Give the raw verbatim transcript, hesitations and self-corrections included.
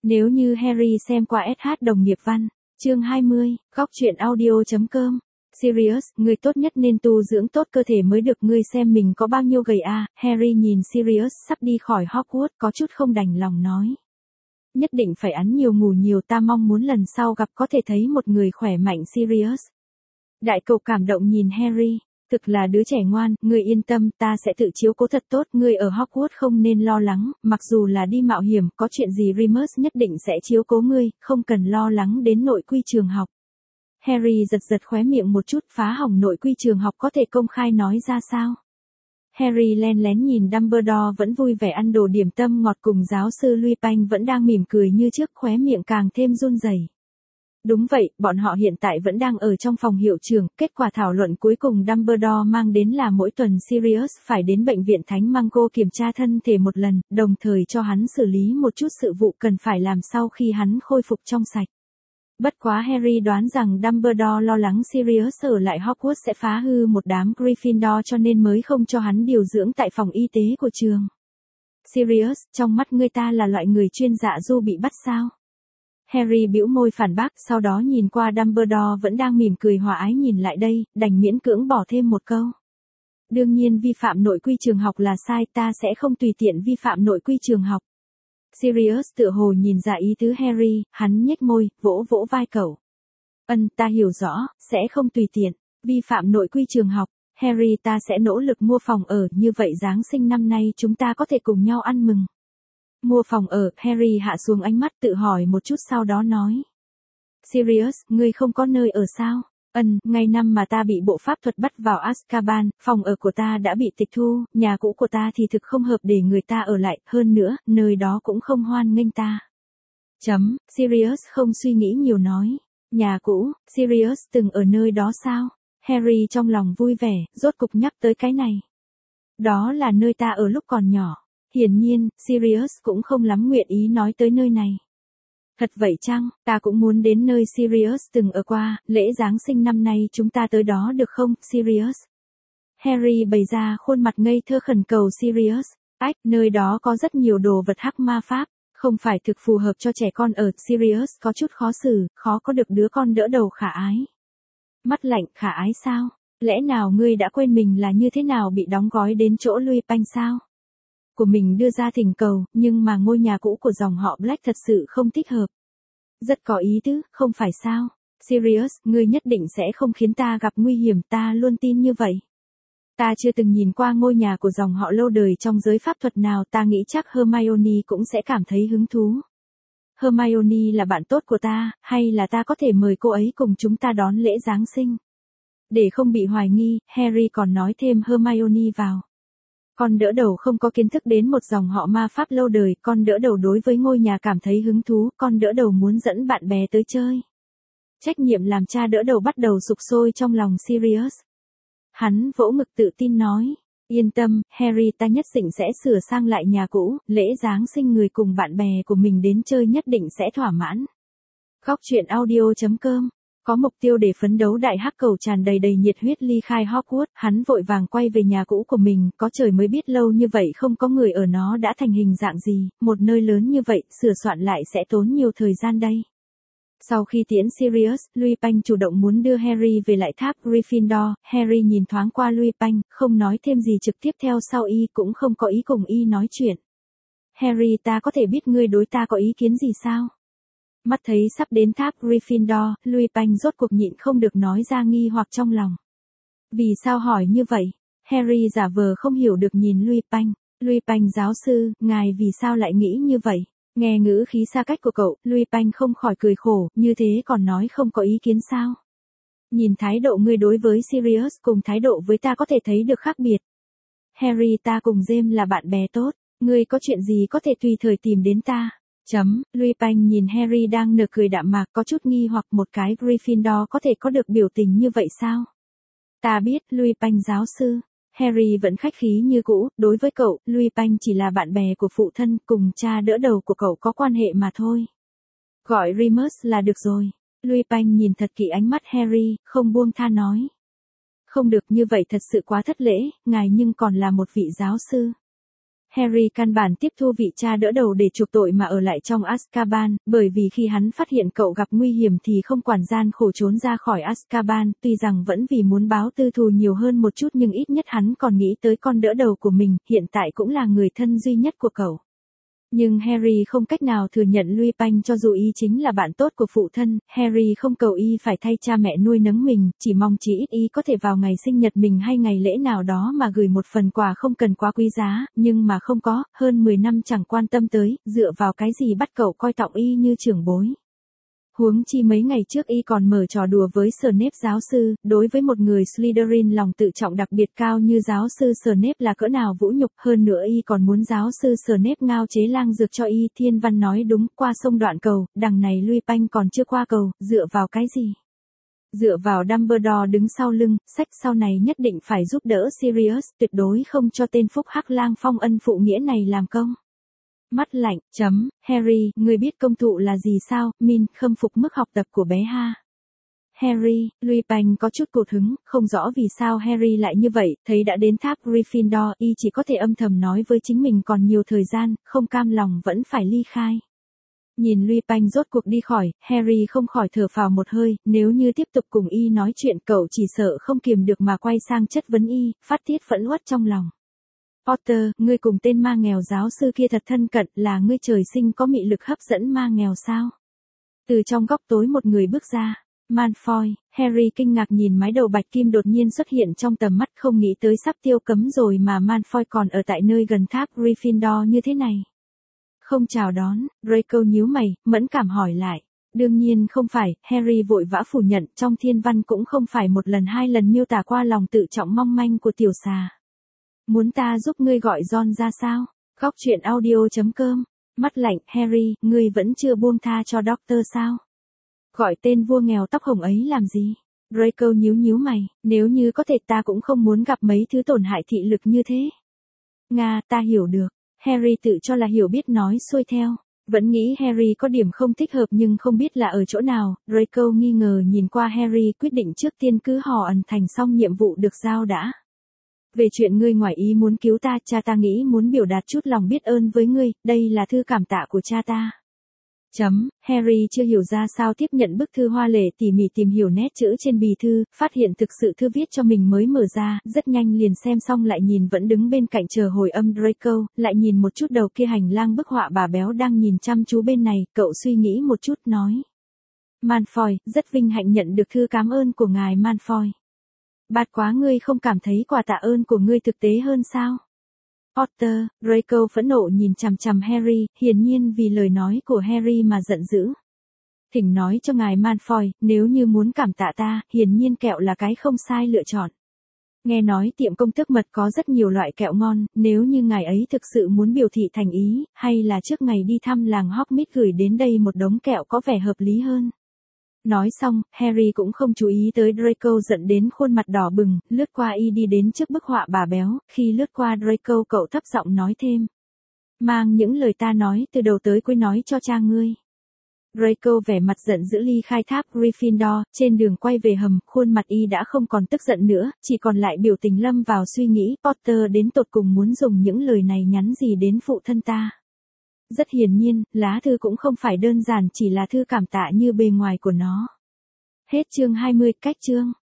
Nếu như Harry xem qua ét hát đồng nghiệp văn, chương hai mươi, góc truyện audio.com. Sirius, ngươi tốt nhất nên tu dưỡng tốt cơ thể mới được, ngươi xem mình có bao nhiêu gầy à. Harry nhìn Sirius sắp đi khỏi Hogwarts có chút không đành lòng nói. Nhất định phải ăn nhiều ngủ nhiều, ta mong muốn lần sau gặp có thể thấy một người khỏe mạnh. Sirius. Đại cậu cảm động nhìn Harry. Thực là đứa trẻ ngoan, ngươi yên tâm, ta sẽ tự chiếu cố thật tốt, ngươi ở Hogwarts không nên lo lắng, mặc dù là đi mạo hiểm, có chuyện gì Remus nhất định sẽ chiếu cố ngươi, không cần lo lắng đến nội quy trường học. Harry giật giật khóe miệng một chút, phá hỏng nội quy trường học có thể công khai nói ra sao? Harry len lén nhìn Dumbledore vẫn vui vẻ ăn đồ điểm tâm ngọt cùng giáo sư Lupin vẫn đang mỉm cười như trước, khóe miệng càng thêm run rẩy. Đúng vậy, bọn họ hiện tại vẫn đang ở trong phòng hiệu trưởng, kết quả thảo luận cuối cùng Dumbledore mang đến là mỗi tuần Sirius phải đến bệnh viện Thánh Mango kiểm tra thân thể một lần, đồng thời cho hắn xử lý một chút sự vụ cần phải làm sau khi hắn khôi phục trong sạch. Bất quá Harry đoán rằng Dumbledore lo lắng Sirius ở lại Hogwarts sẽ phá hư một đám Gryffindor cho nên mới không cho hắn điều dưỡng tại phòng y tế của trường. Sirius, trong mắt ngươi ta là loại người chuyên dạ du bị bắt sao? Harry bĩu môi phản bác, sau đó nhìn qua Dumbledore vẫn đang mỉm cười hòa ái nhìn lại đây, đành miễn cưỡng bỏ thêm một câu. Đương nhiên vi phạm nội quy trường học là sai, ta sẽ không tùy tiện vi phạm nội quy trường học. Sirius tựa hồ nhìn ra ý tứ Harry, hắn nhếch môi, vỗ vỗ vai cậu. Ân, ta hiểu rõ, sẽ không tùy tiện, vi phạm nội quy trường học. Harry, ta sẽ nỗ lực mua phòng ở, như vậy Giáng sinh năm nay chúng ta có thể cùng nhau ăn mừng. Mua phòng ở, Harry hạ xuống ánh mắt tự hỏi một chút sau đó nói. Sirius, ngươi không có nơi ở sao? Ân, ngày năm mà ta bị bộ pháp thuật bắt vào Azkaban, phòng ở của ta đã bị tịch thu, nhà cũ của ta thì thực không hợp để người ta ở lại, hơn nữa, nơi đó cũng không hoan nghênh ta. Chấm, Sirius không suy nghĩ nhiều nói. Nhà cũ, Sirius từng ở nơi đó sao? Harry trong lòng vui vẻ, rốt cục nhắc tới cái này. Đó là nơi ta ở lúc còn nhỏ. Hiển nhiên, Sirius cũng không lắm nguyện ý nói tới nơi này. Thật vậy chăng, ta cũng muốn đến nơi Sirius từng ở qua, lễ Giáng sinh năm nay chúng ta tới đó được không, Sirius? Harry bày ra khuôn mặt ngây thơ khẩn cầu Sirius. Ách, nơi đó có rất nhiều đồ vật hắc ma pháp, không phải thực phù hợp cho trẻ con ở. Sirius có chút khó xử, khó có được đứa con đỡ đầu khả ái. Mắt lạnh, khả ái sao? Lẽ nào ngươi đã quên mình là như thế nào bị đóng gói đến chỗ Lupin sao? Của mình đưa ra thỉnh cầu, nhưng mà ngôi nhà cũ của dòng họ Black thật sự không thích hợp. Rất có ý tứ, không phải sao? Sirius, ngươi nhất định sẽ không khiến ta gặp nguy hiểm, ta luôn tin như vậy. Ta chưa từng nhìn qua ngôi nhà của dòng họ lâu đời trong giới pháp thuật nào, ta nghĩ chắc Hermione cũng sẽ cảm thấy hứng thú. Hermione là bạn tốt của ta, hay là ta có thể mời cô ấy cùng chúng ta đón lễ Giáng sinh? Để không bị hoài nghi, Harry còn nói thêm Hermione vào. Con đỡ đầu không có kiến thức đến một dòng họ ma pháp lâu đời, con đỡ đầu đối với ngôi nhà cảm thấy hứng thú, con đỡ đầu muốn dẫn bạn bè tới chơi. Trách nhiệm làm cha đỡ đầu bắt đầu sục sôi trong lòng Sirius. Hắn vỗ ngực tự tin nói, yên tâm, Harry, ta nhất định sẽ sửa sang lại nhà cũ, lễ Giáng sinh người cùng bạn bè của mình đến chơi nhất định sẽ thỏa mãn. Góc truyện audio.com. Có mục tiêu để phấn đấu, đại hắc cầu tràn đầy đầy nhiệt huyết ly khai Hogwarts, hắn vội vàng quay về nhà cũ của mình, có trời mới biết lâu như vậy không có người ở nó đã thành hình dạng gì, một nơi lớn như vậy, sửa soạn lại sẽ tốn nhiều thời gian đây. Sau khi tiễn Sirius, Lupin chủ động muốn đưa Harry về lại tháp Gryffindor, Harry nhìn thoáng qua Lupin, không nói thêm gì trực tiếp theo sau y cũng không có ý cùng y nói chuyện. Harry, ta có thể biết ngươi đối ta có ý kiến gì sao? Mắt thấy sắp đến tháp Gryffindor, Lupin rốt cuộc nhịn không được nói ra nghi hoặc trong lòng. Vì sao hỏi như vậy? Harry giả vờ không hiểu được nhìn Lupin. Lupin giáo sư, ngài vì sao lại nghĩ như vậy? Nghe ngữ khí xa cách của cậu, Lupin không khỏi cười khổ, như thế còn nói không có ý kiến sao? Nhìn thái độ ngươi đối với Sirius cùng thái độ với ta có thể thấy được khác biệt. Harry, ta cùng James là bạn bè tốt, ngươi có chuyện gì có thể tùy thời tìm đến ta. Chấm, Lupin nhìn Harry đang nở cười đạm mạc có chút nghi hoặc, một cái Gryffindor có thể có được biểu tình như vậy sao? Ta biết, Lupin giáo sư. Harry vẫn khách khí như cũ, đối với cậu, Lupin chỉ là bạn bè của phụ thân, cùng cha đỡ đầu của cậu có quan hệ mà thôi. Gọi Remus là được rồi. Lupin nhìn thật kỹ ánh mắt Harry, không buông tha nói. Không được, như vậy thật sự quá thất lễ, ngài nhưng còn là một vị giáo sư. Harry căn bản tiếp thu vị cha đỡ đầu để chuộc tội mà ở lại trong Azkaban, bởi vì khi hắn phát hiện cậu gặp nguy hiểm thì không quản gian khổ trốn ra khỏi Azkaban, tuy rằng vẫn vì muốn báo tư thù nhiều hơn một chút nhưng ít nhất hắn còn nghĩ tới con đỡ đầu của mình, hiện tại cũng là người thân duy nhất của cậu. Nhưng Harry không cách nào thừa nhận Lupin cho dù y chính là bạn tốt của phụ thân, Harry không cầu y phải thay cha mẹ nuôi nấng mình, chỉ mong chí ít y có thể vào ngày sinh nhật mình hay ngày lễ nào đó mà gửi một phần quà không cần quá quý giá, nhưng mà không có, hơn mười năm chẳng quan tâm tới, dựa vào cái gì bắt cậu coi trọng y như trưởng bối. Huống chi mấy ngày trước y còn mở trò đùa với Snape giáo sư, đối với một người Slytherin lòng tự trọng đặc biệt cao như giáo sư Snape là cỡ nào vũ nhục, hơn nữa y còn muốn giáo sư Snape ngao chế lang dược cho y. Thiên Văn nói đúng, qua sông đoạn cầu, đằng này Lupin còn chưa qua cầu, dựa vào cái gì? Dựa vào Dumbledore đứng sau lưng, sách sau này nhất định phải giúp đỡ Sirius, tuyệt đối không cho tên phúc hắc lang phong ân phụ nghĩa này làm công. Mắt lạnh, chấm, Harry, ngươi biết công thụ là gì sao, Min, khâm phục mức học tập của bé ha. Harry, Lupin có chút cột hứng, không rõ vì sao Harry lại như vậy, thấy đã đến tháp Gryffindor, y chỉ có thể âm thầm nói với chính mình còn nhiều thời gian, không cam lòng vẫn phải ly khai. Nhìn Lupin rốt cuộc đi khỏi, Harry không khỏi thở phào một hơi, nếu như tiếp tục cùng y nói chuyện cậu chỉ sợ không kiềm được mà quay sang chất vấn y, phát tiết phẫn uất trong lòng. Potter, ngươi cùng tên ma nghèo giáo sư kia thật thân cận, là ngươi trời sinh có mị lực hấp dẫn ma nghèo sao? Từ trong góc tối một người bước ra. Malfoy, Harry kinh ngạc nhìn mái đầu bạch kim đột nhiên xuất hiện trong tầm mắt, không nghĩ tới sắp tiêu cấm rồi mà Malfoy còn ở tại nơi gần tháp Gryffindor như thế này. Không chào đón, Draco nhíu mày, mẫn cảm hỏi lại. Đương nhiên không phải, Harry vội vã phủ nhận, trong thiên văn cũng không phải một lần hai lần miêu tả qua lòng tự trọng mong manh của tiểu xà. Muốn ta giúp ngươi gọi John ra sao? Góc chuyện audio chấm com. Mắt lạnh, Harry, ngươi vẫn chưa buông tha cho Doctor sao? Gọi tên vua nghèo tóc hồng ấy làm gì? Draco nhíu nhíu mày, nếu như có thể ta cũng không muốn gặp mấy thứ tổn hại thị lực như thế. Nga, ta hiểu được. Harry tự cho là hiểu biết nói xuôi theo. Vẫn nghĩ Harry có điểm không thích hợp nhưng không biết là ở chỗ nào. Draco nghi ngờ nhìn qua Harry, quyết định trước tiên cứ hò ẩn thành xong nhiệm vụ được giao đã. Về chuyện ngươi ngoài ý muốn cứu ta, cha ta nghĩ muốn biểu đạt chút lòng biết ơn với ngươi, đây là thư cảm tạ của cha ta. Chấm, Harry chưa hiểu ra sao tiếp nhận bức thư hoa lệ, tỉ mỉ tìm hiểu nét chữ trên bì thư, phát hiện thực sự thư viết cho mình mới mở ra, rất nhanh liền xem xong lại nhìn vẫn đứng bên cạnh chờ hồi âm Draco, lại nhìn một chút đầu kia hành lang bức họa bà béo đang nhìn chăm chú bên này, cậu suy nghĩ một chút nói. Malfoy, rất vinh hạnh nhận được thư cảm ơn của ngài Malfoy. Bạt quá, ngươi không cảm thấy quà tạ ơn của ngươi thực tế hơn sao? Potter, Draco phẫn nộ nhìn chằm chằm Harry, hiển nhiên vì lời nói của Harry mà giận dữ. Thỉnh nói cho ngài Malfoy, nếu như muốn cảm tạ ta, hiển nhiên kẹo là cái không sai lựa chọn. Nghe nói tiệm công thức mật có rất nhiều loại kẹo ngon, nếu như ngài ấy thực sự muốn biểu thị thành ý, hay là trước ngày đi thăm làng Hogsmeade gửi đến đây một đống kẹo có vẻ hợp lý hơn. Nói xong, Harry cũng không chú ý tới Draco giận đến khuôn mặt đỏ bừng, lướt qua y đi đến trước bức họa bà béo, khi lướt qua Draco cậu thấp giọng nói thêm. Mang những lời ta nói từ đầu tới cuối nói cho cha ngươi. Draco vẻ mặt giận dữ ly khai tháp Gryffindor, trên đường quay về hầm, khuôn mặt y đã không còn tức giận nữa, chỉ còn lại biểu tình lâm vào suy nghĩ, Potter đến tột cùng muốn dùng những lời này nhắn gì đến phụ thân ta. Rất hiển nhiên, lá thư cũng không phải đơn giản chỉ là thư cảm tạ như bề ngoài của nó. Hết chương hai mươi, cách chương.